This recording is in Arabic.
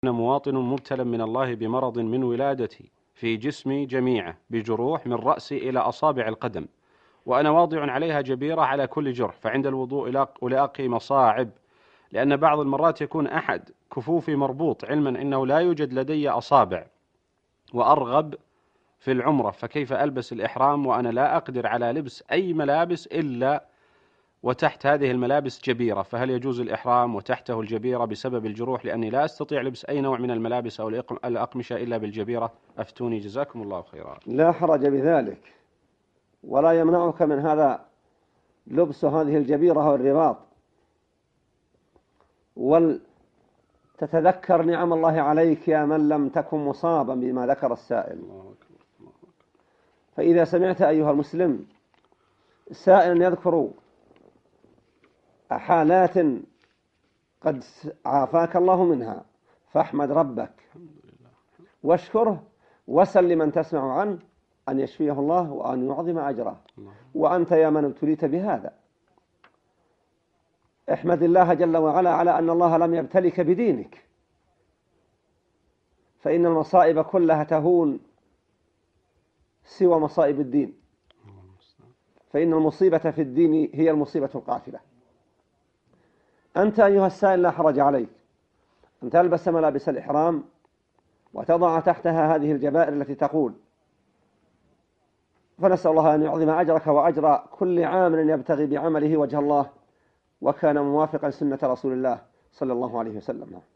أنا مواطن مبتلى من الله بمرض من ولادتي في جسمي جميعه بجروح من رأسي إلى أصابع القدم، وأنا واضع عليها جبيرة على كل جرح، فعند الوضوء ألاقي مصاعب، لأن بعض المرات يكون أحد كفوفي مربوط، علما أنه لا يوجد لدي أصابع، وأرغب في العمرة، فكيف ألبس الإحرام وأنا لا أقدر على لبس أي ملابس إلا وتحت هذه الملابس جبيرة؟ فهل يجوز الإحرام وتحته الجبيرة بسبب الجروح، لأني لا أستطيع لبس أي نوع من الملابس أو الأقمشة إلا بالجبيرة؟ أفتوني جزاكم الله خيرا. لا حرج بذلك، ولا يمنعك من هذا لبس هذه الجبيرة والرباط، ولتتذكر نعم الله عليك يا من لم تكن مصابا بما ذكر السائل. فإذا سمعت أيها المسلم سائلا يذكر حالات قد عافاك الله منها، فاحمد ربك واشكره، وسل لمن تسمع عنه أن يشفيه الله وأن يعظم أجره. وأنت يا من ابتليت بهذا احمد الله جل وعلا على أن الله لم يبتلك بدينك، فإن المصائب كلها تهون سوى مصائب الدين، فإن المصيبة في الدين هي المصيبة القاتلة. أنت أيها السائل لا حرج عليك أن تلبس ملابس الإحرام وتضع تحتها هذه الجبائر التي تقول، فنسأل الله أن يعظم أجرك وأجر كل عامل يبتغي بعمله وجه الله وكان موافقا سنة رسول الله صلى الله عليه وسلم.